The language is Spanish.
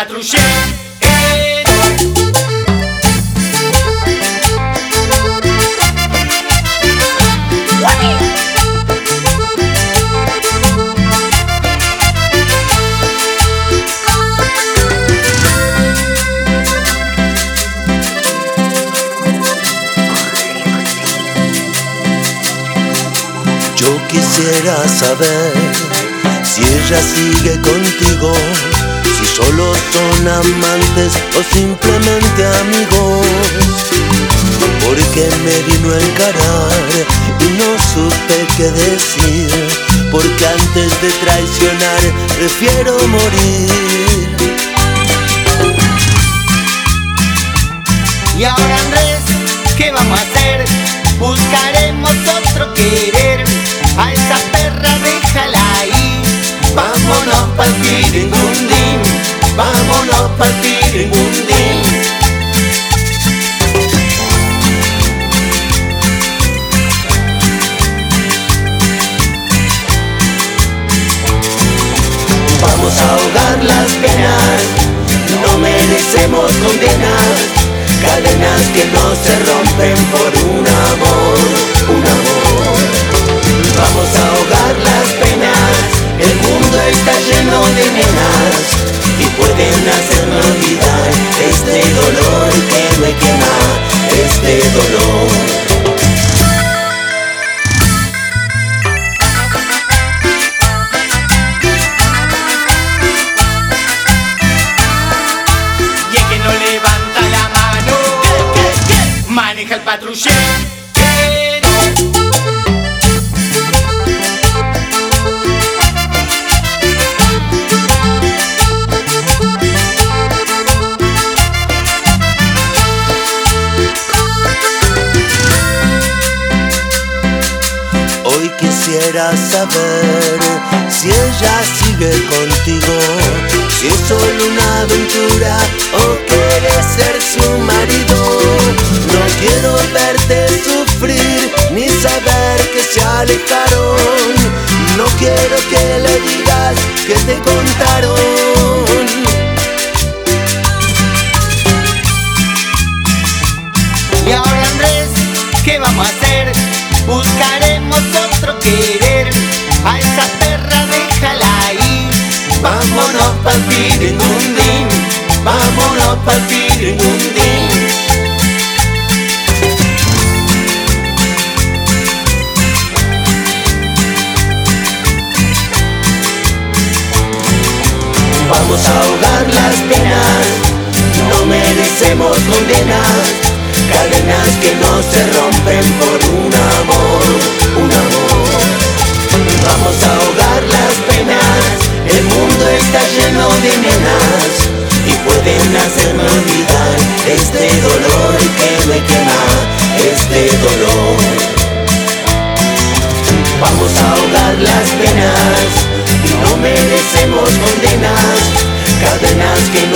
patrullero. Yo quisiera saber si ella sigue contigo, si solo son amantes o simplemente amigos. Porque me vino a encarar y no supe qué decir, porque antes de traicionar prefiero morir. Y ahora Andrés, ¿qué vamos a hacer? Buscaremos otro querer. A esa perra déjala ahí. Vámonos pa'l Piringundín, vámonos pa'l Piringundín. Vamos a ahogar las penas, no merecemos condenas, cadenas que no se rompen por un amor, un amor. Vamos a ahogar las penas, el mundo está lleno de nenas y pueden hacerme olvidar este dolor que me quema, este dolor. Maneja el patrullero. Hoy quisiera saber si ella sigue contigo, si es solo una aventura o quieres ser su marido. No quiero verte sufrir ni saber que se alejaron. No quiero que le digas que te contaron. Y ahora Andrés, ¿qué vamos a hacer? Buscaremos otro querer. A esa perra déjala ahí. Vámonos pa'l Piringundín, vámonos pa'l Piringundín. Vamos a ahogar las penas, no merecemos condenas, cadenas que no se rompen por un amor, un amor. Vamos a ahogar las penas, el mundo está lleno de nenas y pueden hacerme olvidar este dolor que me quema, este dolor. Vamos a ahogar las penas, no merecemos condenas, cadenas que